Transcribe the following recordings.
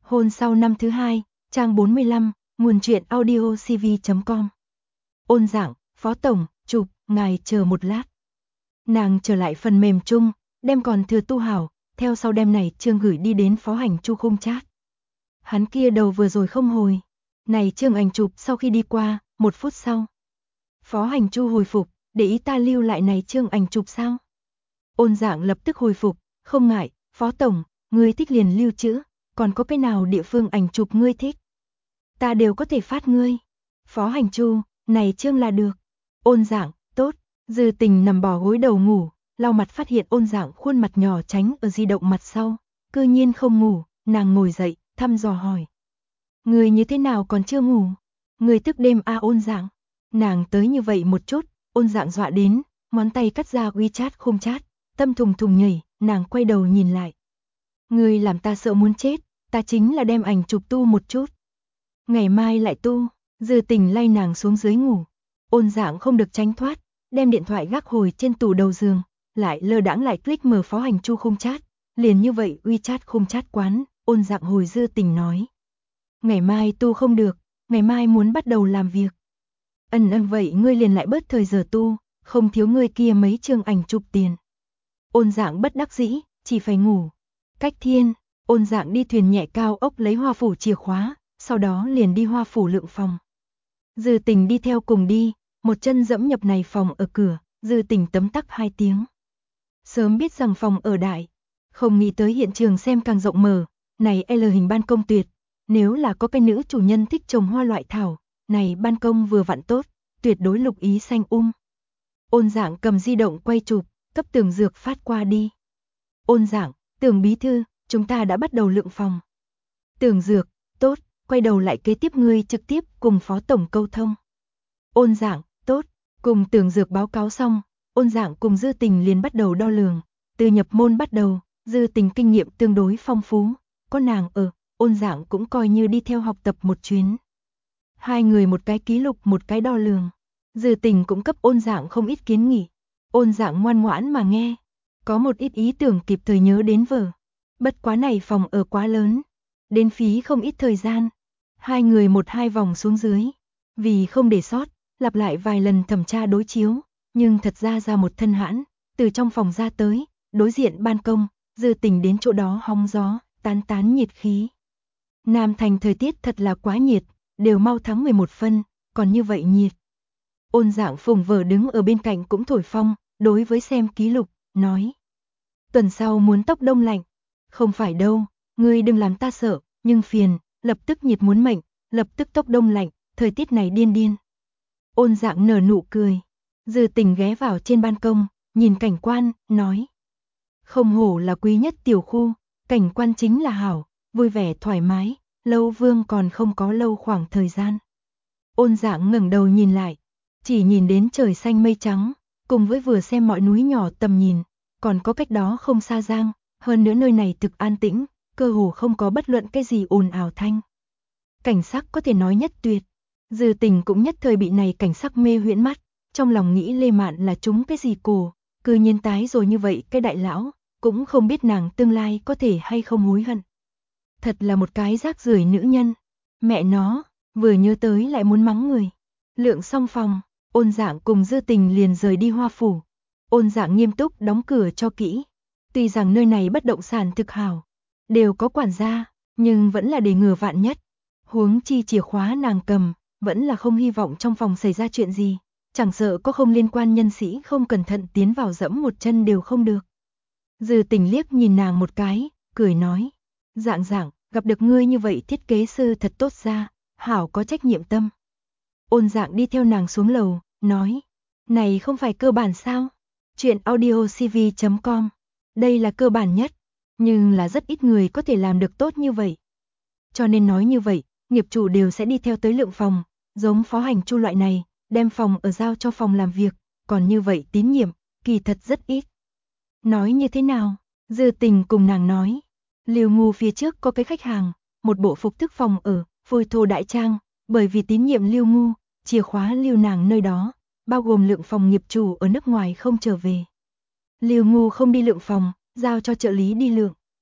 Hôn sau năm thứ hai, trang 45, nguồn truyện audiocv.com. Ôn Dạng, Phó Tổng, chụp, ngài chờ một lát. Nàng trở lại phần mềm chung, đem còn thừa tu hảo, theo sau đem này chương gửi đi đến Phó Hành Chu khung chat. Hắn kia đầu vừa rồi không hồi. Này chương ảnh chụp sau khi đi qua, 1 phút sau. Phó Hành Chu hồi phục, để ý ta lưu lại này chương ảnh chụp sao? Ôn Dạng lập tức hồi phục, không ngại, Phó Tổng, ngươi thích liền lưu trữ, còn có cái nào địa phương ảnh chụp ngươi thích? Ta đều có thể phát ngươi. Phó Hành Chu, này chương là được. Ôn Dạng, tốt. Dư Tình nằm bò gối đầu ngủ, lau mặt phát hiện Ôn Dạng khuôn mặt nhỏ tránh ở di động mặt sau, cư nhiên không ngủ, nàng ngồi dậy, thăm dò hỏi. Người như thế nào còn chưa ngủ? Người thức đêm a Ôn Dạng. Nàng tới như vậy một chút, Ôn Dạng dọa đến, ngón tay cắt ra WeChat khung chat, tâm thùng thùng nhảy, nàng quay đầu nhìn lại. Người làm ta sợ muốn chết, ta chính là đem ảnh chụp tu một chút. Ngày mai lại tu, Dư Tình lay nàng xuống dưới ngủ. Ôn Dạng không được tránh thoát, đem điện thoại gác hồi trên tủ đầu giường, lại lơ đãng lại click mở Phó Hành Chu khung chat, liền như vậy WeChat khung chat quán, Ôn Dạng hồi Dư Tình nói. Ngày mai tu không được, ngày mai muốn bắt đầu làm việc. Vậy ngươi liền lại bớt thời giờ tu, không thiếu ngươi kia mấy chương ảnh chụp tiền. Ôn Dạng bất đắc dĩ, chỉ phải ngủ. Cách thiên, Ôn Dạng đi thuyền nhẹ cao ốc lấy Hoa Phủ chìa khóa, sau đó liền đi Hoa Phủ Lượng phòng. Dư Tình đi theo cùng đi, một chân dẫm nhập này phòng ở cửa, Dư Tình tấm tắc 2 tiếng. Sớm biết rằng phòng ở đại, không nghĩ tới hiện trường xem càng rộng mở, này L hình ban công tuyệt, nếu là có cái nữ chủ nhân thích trồng hoa loại thảo, này ban công vừa vặn tốt, tuyệt đối lục ý xanh Ôn Dạng cầm di động quay chụp, cấp Tưởng Dược phát qua đi. Ôn Dạng, Tưởng bí thư, chúng ta đã bắt đầu lượng phòng. Tưởng Dược, tốt, quay đầu lại kế tiếp ngươi trực tiếp cùng Phó Tổng câu thông. Ôn Dạng, tốt, cùng Tưởng Dược báo cáo xong, Ôn Dạng cùng Dư Tình liền bắt đầu đo lường, từ nhập môn bắt đầu, Dư Tình kinh nghiệm tương đối phong phú, có nàng ở, Ôn Dạng cũng coi như đi theo học tập một chuyến. Hai người một cái ký lục một cái đo lường, Dư Tình cũng cấp Ôn Dạng không ít kiến nghị, Ôn Dạng ngoan ngoãn mà nghe, có một ít ý tưởng kịp thời nhớ đến vở. Bất quá này phòng ở quá lớn, đến phí không ít thời gian. Hai người 1-2 vòng xuống dưới, vì không để sót, lặp lại vài lần thẩm tra đối chiếu, nhưng thật ra một thân hãn, từ trong phòng ra tới, đối diện ban công, Dư Tình đến chỗ đó hóng gió, tán tán nhiệt khí. Nam Thành thời tiết thật là quá nhiệt, đều mau tháng 11 phân, còn như vậy nhiệt. Ôn Dạng phùng vở đứng ở bên cạnh cũng thổi phong, đối với xem ký lục, nói. Tuần sau muốn tốc đông lạnh. Không phải đâu, ngươi đừng làm ta sợ, nhưng phiền, lập tức nhiệt muốn mệnh, lập tức tốc đông lạnh, thời tiết này điên điên. Ôn Dạng nở nụ cười. Dư Tình ghé vào trên ban công, nhìn cảnh quan, nói. Không hổ là quý nhất tiểu khu, cảnh quan chính là hảo, vui vẻ thoải mái, Lâu Vương còn không có lâu khoảng thời gian. Ôn Dạng ngẩng đầu nhìn lại, chỉ nhìn đến trời xanh mây trắng, cùng với vừa xem mọi núi nhỏ tầm nhìn, còn có cách đó không xa Giang, hơn nữa nơi này thực an tĩnh, cơ hồ không có bất luận cái gì ồn ào thanh. Cảnh sắc có thể nói nhất tuyệt, Dư Tình cũng nhất thời bị này cảnh sắc mê huyễn mắt, trong lòng nghĩ Lê Mạn là trúng cái gì cổ, cư nhiên tái rồi như vậy cái đại lão, cũng không biết nàng tương lai có thể hay không hối hận. Thật là một cái rác rưởi nữ nhân, mẹ nó, vừa nhớ tới lại muốn mắng người. Lượng xong phòng, Ôn Dạng cùng Dư Tình liền rời đi Hoa Phủ. Ôn Dạng nghiêm túc đóng cửa cho kỹ. Tuy rằng nơi này bất động sản thực hảo, đều có quản gia, nhưng vẫn là để ngừa vạn nhất. Huống chi chìa khóa nàng cầm, vẫn là không hy vọng trong phòng xảy ra chuyện gì. Chẳng sợ có không liên quan nhân sĩ không cẩn thận tiến vào dẫm một chân đều không được. Dư Tình liếc nhìn nàng một cái, cười nói. Dạng Dạng, gặp được ngươi như vậy thiết kế sư thật tốt ra, hảo có trách nhiệm tâm. Ôn Dạng đi theo nàng xuống lầu, nói. Này không phải cơ bản sao? Chuyện audiocv.com. Đây là cơ bản nhất, nhưng là rất ít người có thể làm được tốt như vậy. Cho nên nói như vậy, nghiệp chủ đều sẽ đi theo tới lượng phòng, giống Phó Hành Chu loại này, đem phòng ở giao cho phòng làm việc, còn như vậy tín nhiệm, kỳ thật rất ít. Nói như thế nào? Dư Tình cùng nàng nói. Liêu Ngu phía trước có cái khách hàng, một bộ phục thức phòng ở, phôi thô đại trang, bởi vì tín nhiệm Liêu Ngu, chìa khóa lưu nàng nơi đó, bao gồm lượng phòng nghiệp chủ ở nước ngoài không trở về. Liêu Ngu không đi lượng phòng, giao cho trợ lý đi lượng.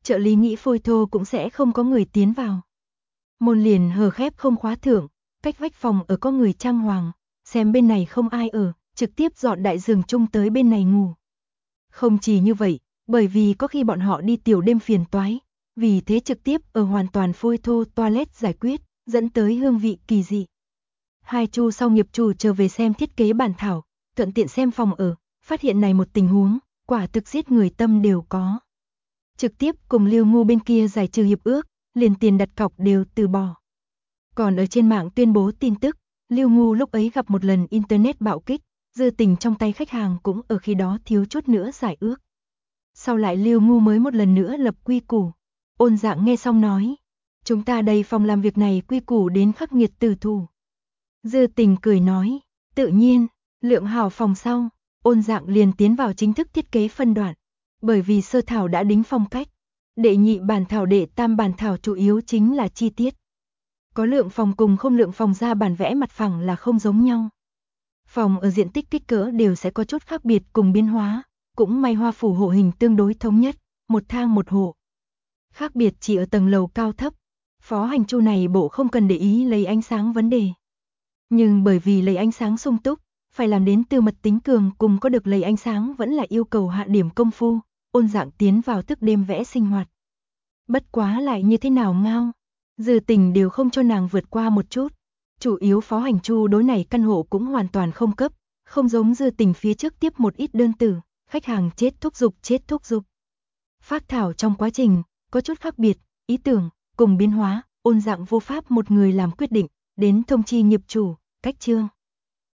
trợ lý nghĩ phôi thô cũng sẽ không có người tiến vào. Môn liền hờ khép không khóa thượng, cách vách phòng ở có người trang hoàng, xem bên này không ai ở, trực tiếp dọn đại giường chung tới bên này ngủ. Không chỉ như vậy, bởi vì có khi bọn họ đi tiểu đêm phiền toái, vì thế trực tiếp ở hoàn toàn phôi thô toilet giải quyết, dẫn tới hương vị kỳ dị. Hai chu sau nghiệp chủ trở về xem thiết kế bản thảo, thuận tiện xem phòng ở, phát hiện này một tình huống, quả thực giết người tâm đều có. Trực tiếp cùng Lưu Ngu bên kia giải trừ hiệp ước, liền tiền đặt cọc đều từ bỏ. Còn ở trên mạng tuyên bố tin tức, Lưu Ngu lúc ấy gặp một lần internet bạo kích, dư tình trong tay khách hàng cũng ở khi đó thiếu chút nữa giải ước. Sau lại Lưu Ngu mới một lần nữa lập quy củ. Ôn Dạng nghe xong nói, chúng ta đây phòng làm việc này quy củ đến khắc nghiệt tử thủ. Dư tình cười nói, tự nhiên, lượng hảo phòng sau, Ôn Dạng liền tiến vào chính thức thiết kế phân đoạn, bởi vì sơ thảo đã đính phong cách, đệ nhị bản thảo đệ tam bản thảo chủ yếu chính là chi tiết. Có lượng phòng cùng không lượng phòng ra bản vẽ mặt phẳng là không giống nhau. Phòng ở diện tích kích cỡ đều sẽ có chút khác biệt cùng biến hóa, cũng may hoa phủ hộ hình tương đối thống nhất, một thang một hộ. Khác biệt chỉ ở tầng lầu cao thấp, phó hành chu này bộ không cần để ý lấy ánh sáng vấn đề. Nhưng bởi vì lấy ánh sáng sung túc, phải làm đến tư mật tính cường cùng có được lấy ánh sáng vẫn là yêu cầu hạ điểm công phu, Ôn Dạng tiến vào thức đêm vẽ sinh hoạt. Bất quá lại như thế nào ngao, Dư tình đều không cho nàng vượt qua một chút. Chủ yếu phó hành chu đối này căn hộ cũng hoàn toàn không cấp, không giống Dư tình phía trước tiếp một ít đơn từ, khách hàng chết thúc giục. Phác thảo trong quá trình, có chút khác biệt, ý tưởng, cùng biến hóa, Ôn Dạng vô pháp một người làm quyết định, đến thông chi nghiệp chủ, cách chương.